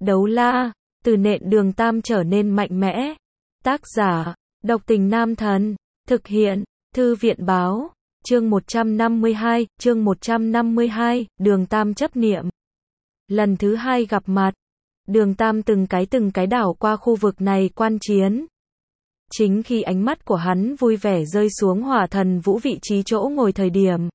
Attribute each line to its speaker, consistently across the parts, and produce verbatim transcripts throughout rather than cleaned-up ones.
Speaker 1: Đấu la, từ nện Đường Tam trở nên mạnh mẽ. Tác giả, Độc Tình Nam Thần. Thực hiện, Thư viện báo. Chương một trăm năm mươi hai, chương một trăm năm mươi hai, Đường Tam chấp niệm. Lần thứ hai gặp mặt, Đường Tam từng cái từng cái đảo qua khu vực này quan chiến. Chính khi ánh mắt của hắn vui vẻ rơi xuống Hỏa Thần Vũ vị trí chỗ ngồi thời điểm,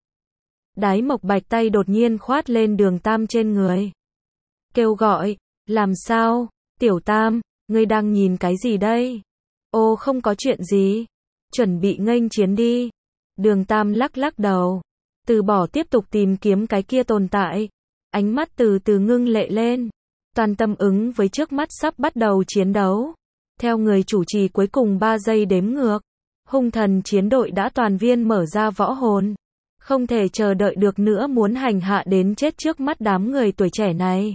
Speaker 1: Đái Mộc Bạch tay đột nhiên khoát lên Đường Tam trên người. Kêu gọi, làm sao, Tiểu Tam, ngươi đang nhìn cái gì đây? Ô không có chuyện gì, chuẩn bị nghênh chiến đi. Đường Tam lắc lắc đầu, từ bỏ tiếp tục tìm kiếm cái kia tồn tại. Ánh mắt từ từ ngưng lệ lên, toàn tâm ứng với trước mắt sắp bắt đầu chiến đấu. Theo người chủ trì cuối cùng ba giây đếm ngược, hung thần chiến đội đã toàn viên mở ra võ hồn. Không thể chờ đợi được nữa muốn hành hạ đến chết trước mắt đám người tuổi trẻ này.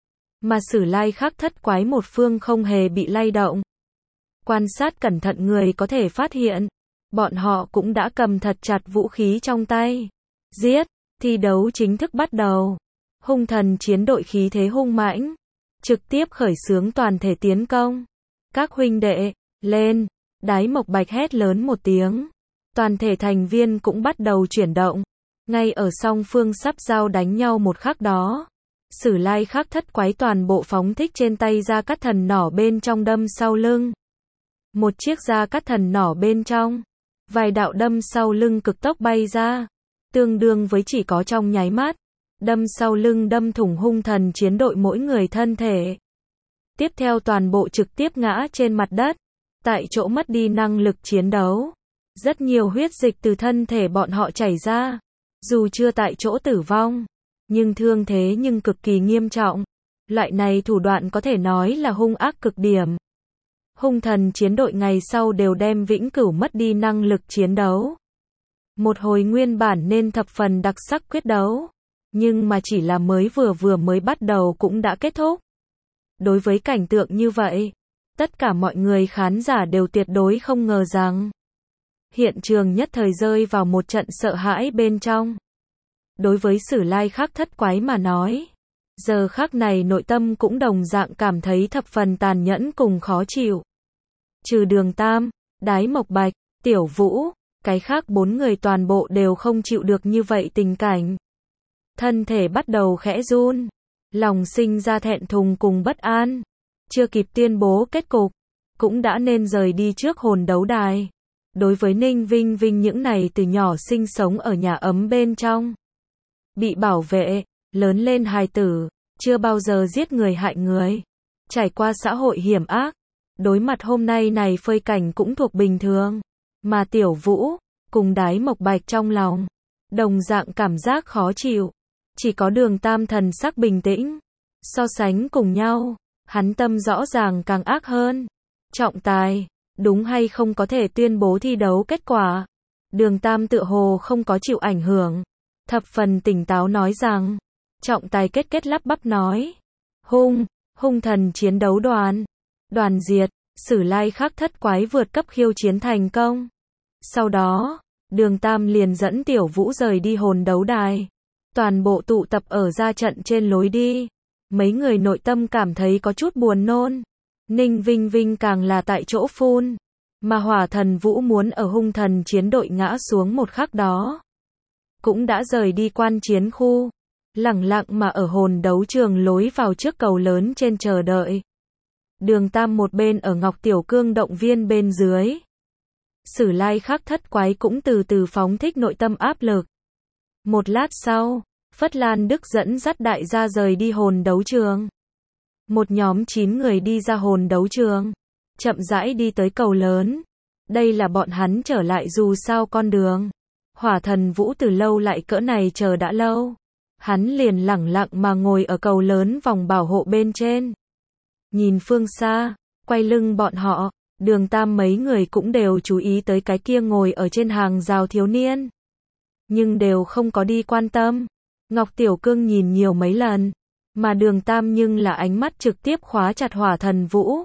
Speaker 1: Mà Sử Lai Khắc thất quái một phương không hề bị lay động. Quan sát cẩn thận người có thể phát hiện, bọn họ cũng đã cầm thật chặt vũ khí trong tay. Giết, thi đấu chính thức bắt đầu. Hung thần chiến đội khí thế hung mãnh, trực tiếp khởi xướng toàn thể tiến công. Các huynh đệ, lên, Đái Mộc Bạch hét lớn một tiếng. Toàn thể thành viên cũng bắt đầu chuyển động. Ngay ở song phương sắp giao đánh nhau một khắc đó, Sử Lai Khắc thất quái toàn bộ phóng thích trên tay ra cắt thần nỏ bên trong đâm sau lưng. Một chiếc ra cắt thần nỏ bên trong, vài đạo đâm sau lưng cực tốc bay ra, tương đương với chỉ có trong nháy mắt, đâm sau lưng đâm thủng hung thần chiến đội mỗi người thân thể. Tiếp theo toàn bộ trực tiếp ngã trên mặt đất, tại chỗ mất đi năng lực chiến đấu. Rất nhiều huyết dịch từ thân thể bọn họ chảy ra, dù chưa tại chỗ tử vong, nhưng thương thế nhưng cực kỳ nghiêm trọng. Loại này thủ đoạn có thể nói là hung ác cực điểm. Hung thần chiến đội ngày sau đều đem vĩnh cửu mất đi năng lực chiến đấu. Một hồi nguyên bản nên thập phần đặc sắc quyết đấu, nhưng mà chỉ là mới vừa vừa mới bắt đầu cũng đã kết thúc. Đối với cảnh tượng như vậy, tất cả mọi người khán giả đều tuyệt đối không ngờ rằng hiện trường nhất thời rơi vào một trận sợ hãi bên trong. Đối với Sử Lai Khắc thất quái mà nói, giờ khắc này nội tâm cũng đồng dạng cảm thấy thập phần tàn nhẫn cùng khó chịu. Trừ Đường Tam, Đái Mộc Bạch, Tiểu Vũ, cái khác bốn người toàn bộ đều không chịu được như vậy tình cảnh. Thân thể bắt đầu khẽ run, lòng sinh ra thẹn thùng cùng bất an. Chưa kịp tuyên bố kết cục, cũng đã nên rời đi trước hồn đấu đài. Đối với Ninh Vinh Vinh những này từ nhỏ sinh sống ở nhà ấm bên trong, bị bảo vệ, lớn lên hài tử, chưa bao giờ giết người hại người, trải qua xã hội hiểm ác, đối mặt hôm nay này phơi cảnh cũng thuộc bình thường. Mà Tiểu Vũ, cùng Đái Mộc Bạch trong lòng, đồng dạng cảm giác khó chịu. Chỉ có Đường Tam thần sắc bình tĩnh. So sánh cùng nhau, hắn tâm rõ ràng càng ác hơn. Trọng tài, đúng hay không có thể tuyên bố thi đấu kết quả? Đường Tam tựa hồ không có chịu ảnh hưởng, thập phần tỉnh táo nói rằng. Trọng tài kết kết lắp bắp nói. Hung, hung thần chiến đấu đoàn. Đoàn diệt, Sử Lai Khắc thất quái vượt cấp khiêu chiến thành công. Sau đó, Đường Tam liền dẫn Tiểu Vũ rời đi hồn đấu đài. Toàn bộ tụ tập ở ra trận trên lối đi. Mấy người nội tâm cảm thấy có chút buồn nôn. Ninh Vinh Vinh càng là tại chỗ phun. Mà Hỏa Thần Vũ muốn ở hung thần chiến đội ngã xuống một khắc đó, cũng đã rời đi quan chiến khu, lẳng lặng mà ở hồn đấu trường lối vào trước cầu lớn trên chờ đợi. Đường Tam một bên ở Ngọc Tiểu Cương động viên bên dưới. Sử Lai Khắc thất quái cũng từ từ phóng thích nội tâm áp lực. Một lát sau, Phất Lan Đức dẫn dắt đại gia rời đi hồn đấu trường. Một nhóm chín người đi ra hồn đấu trường, chậm rãi đi tới cầu lớn. Đây là bọn hắn trở lại dù sao con đường. Hỏa Thần Vũ từ lâu lại cỡ này chờ đã lâu. Hắn liền lẳng lặng mà ngồi ở cầu lớn vòng bảo hộ bên trên. Nhìn phương xa, quay lưng bọn họ, Đường Tam mấy người cũng đều chú ý tới cái kia ngồi ở trên hàng rào thiếu niên. Nhưng đều không có đi quan tâm. Ngọc Tiểu Cương nhìn nhiều mấy lần, mà Đường Tam nhưng là ánh mắt trực tiếp khóa chặt Hỏa Thần Vũ.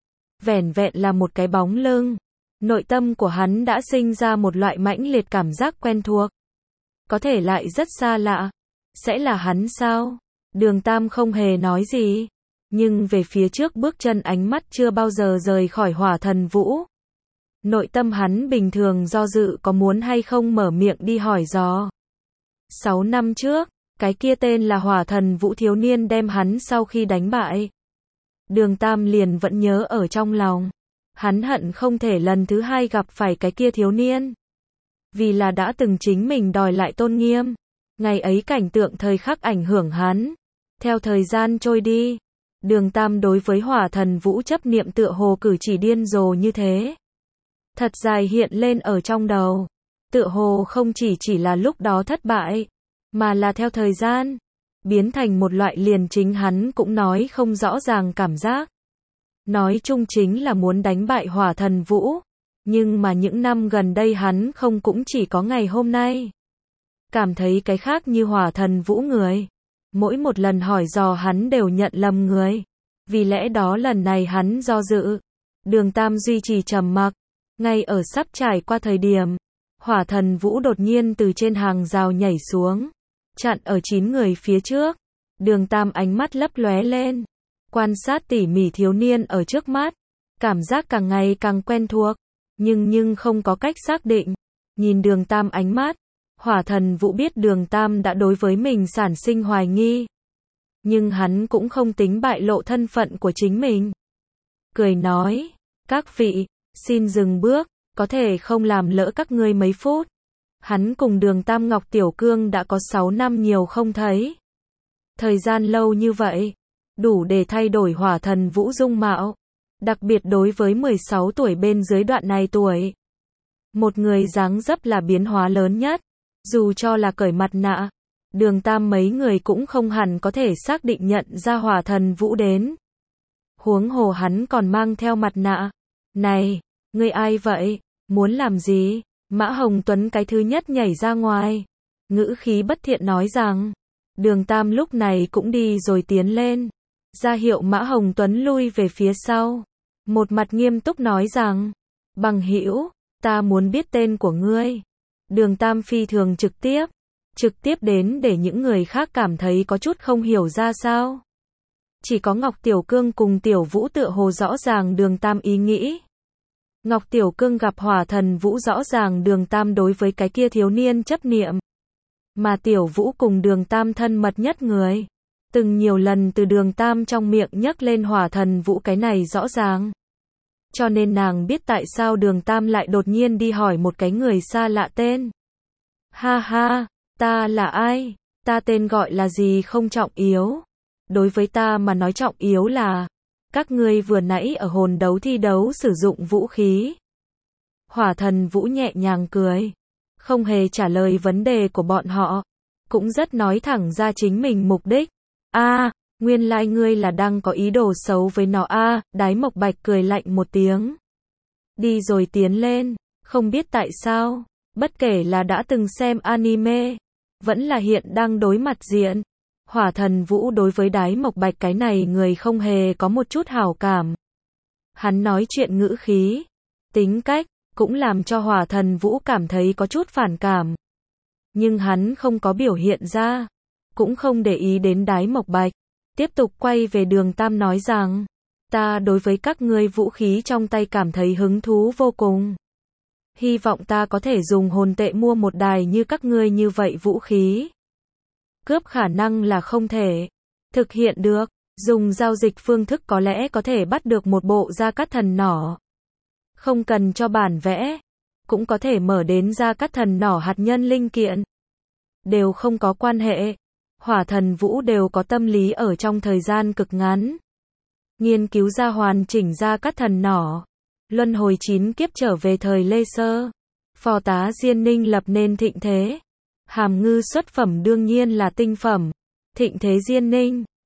Speaker 1: Vẻn vẹn là một cái bóng lưng, nội tâm của hắn đã sinh ra một loại mãnh liệt cảm giác quen thuộc. Có thể lại rất xa lạ. Sẽ là hắn sao? Đường Tam không hề nói gì, nhưng về phía trước bước chân ánh mắt chưa bao giờ rời khỏi Hỏa Thần Vũ. Nội tâm hắn bình thường do dự có muốn hay không mở miệng đi hỏi dò. Sáu năm trước, cái kia tên là Hỏa Thần Vũ thiếu niên đem hắn sau khi đánh bại. Đường Tam liền vẫn nhớ ở trong lòng. Hắn hận không thể lần thứ hai gặp phải cái kia thiếu niên. Vì là đã từng chính mình đòi lại tôn nghiêm. Ngày ấy cảnh tượng thời khắc ảnh hưởng hắn. Theo thời gian trôi đi, Đường Tam đối với Hỏa Thần Vũ chấp niệm tựa hồ cử chỉ điên rồ như thế. Thật dài hiện lên ở trong đầu. Tựa hồ không chỉ chỉ là lúc đó thất bại, mà là theo thời gian, biến thành một loại liền chính hắn cũng nói không rõ ràng cảm giác. Nói chung chính là muốn đánh bại Hỏa Thần Vũ, nhưng mà những năm gần đây hắn không cũng chỉ có ngày hôm nay. Cảm thấy cái khác như Hỏa Thần Vũ người. Mỗi một lần hỏi dò hắn đều nhận lầm người. Vì lẽ đó lần này hắn do dự. Đường Tam duy trì trầm mặc. Ngay ở sắp trải qua thời điểm, Hỏa Thần Vũ đột nhiên từ trên hàng rào nhảy xuống, chặn ở chín người phía trước. Đường Tam ánh mắt lấp lóe lên, quan sát tỉ mỉ thiếu niên ở trước mắt, cảm giác càng ngày càng quen thuộc, nhưng nhưng không có cách xác định. Nhìn Đường Tam ánh mắt, Hỏa Thần Vũ biết Đường Tam đã đối với mình sản sinh hoài nghi, nhưng hắn cũng không tính bại lộ thân phận của chính mình. Cười nói, các vị, xin dừng bước, có thể không làm lỡ các ngươi mấy phút. Hắn cùng Đường Tam Ngọc Tiểu Cương đã có sáu năm nhiều không thấy. Thời gian lâu như vậy, đủ để thay đổi Hỏa Thần Vũ dung mạo. Đặc biệt đối với mười sáu tuổi bên dưới đoạn này tuổi. Một người dáng dấp là biến hóa lớn nhất. Dù cho là cởi mặt nạ, Đường Tam mấy người cũng không hẳn có thể xác định nhận ra Hỏa Thần Vũ đến. Huống hồ hắn còn mang theo mặt nạ. Này, ngươi ai vậy? Muốn làm gì? Mã Hồng Tuấn cái thứ nhất nhảy ra ngoài. Ngữ khí bất thiện nói rằng. Đường Tam lúc này cũng đi rồi tiến lên. Ra hiệu Mã Hồng Tuấn lui về phía sau. Một mặt nghiêm túc nói rằng. Bằng hữu, ta muốn biết tên của ngươi. Đường Tam phi thường trực tiếp. Trực tiếp đến để những người khác cảm thấy có chút không hiểu ra sao. Chỉ có Ngọc Tiểu Cương cùng Tiểu Vũ tựa hồ rõ ràng Đường Tam ý nghĩ. Ngọc Tiểu Cương gặp Hỏa Thần Vũ rõ ràng Đường Tam đối với cái kia thiếu niên chấp niệm. Mà Tiểu Vũ cùng Đường Tam thân mật nhất người. Từng nhiều lần từ Đường Tam trong miệng nhắc lên Hỏa Thần Vũ cái này rõ ràng. Cho nên nàng biết tại sao Đường Tam lại đột nhiên đi hỏi một cái người xa lạ tên. Ha ha, ta là ai? Ta tên gọi là gì không trọng yếu. Đối với ta mà nói trọng yếu là các ngươi vừa nãy ở hồn đấu thi đấu sử dụng vũ khí. Hỏa Thần Vũ nhẹ nhàng cười, không hề trả lời vấn đề của bọn họ, cũng rất nói thẳng ra chính mình mục đích. A, à, nguyên lai like ngươi là đang có ý đồ xấu với nó a. À, Đái Mộc Bạch cười lạnh một tiếng, đi rồi tiến lên. Không biết tại sao, bất kể là đã từng xem anime, vẫn là hiện đang đối mặt diện, Hỏa Thần Vũ đối với Đái Mộc Bạch cái này người không hề có một chút hảo cảm. Hắn nói chuyện ngữ khí, tính cách, cũng làm cho Hỏa Thần Vũ cảm thấy có chút phản cảm. Nhưng hắn không có biểu hiện ra, cũng không để ý đến Đái Mộc Bạch, tiếp tục quay về Đường Tam nói rằng, ta đối với các ngươi vũ khí trong tay cảm thấy hứng thú vô cùng. Hy vọng ta có thể dùng hồn tệ mua một đài như các ngươi như vậy vũ khí. Cướp khả năng là không thể thực hiện được, dùng giao dịch phương thức có lẽ có thể bắt được một bộ Gia Cát Thần nỏ. Không cần cho bản vẽ, cũng có thể mở đến Gia Cát Thần nỏ hạt nhân linh kiện. Đều không có quan hệ, Hỏa Thần Vũ đều có tâm lý ở trong thời gian cực ngắn. Nghiên cứu ra hoàn chỉnh Gia Cát Thần nỏ, luân hồi chín kiếp trở về thời Lê Sơ. Phò tá Diên Ninh lập nên thịnh thế. Hàm ngư xuất phẩm đương nhiên là tinh phẩm. Thịnh thế Diên Ninh,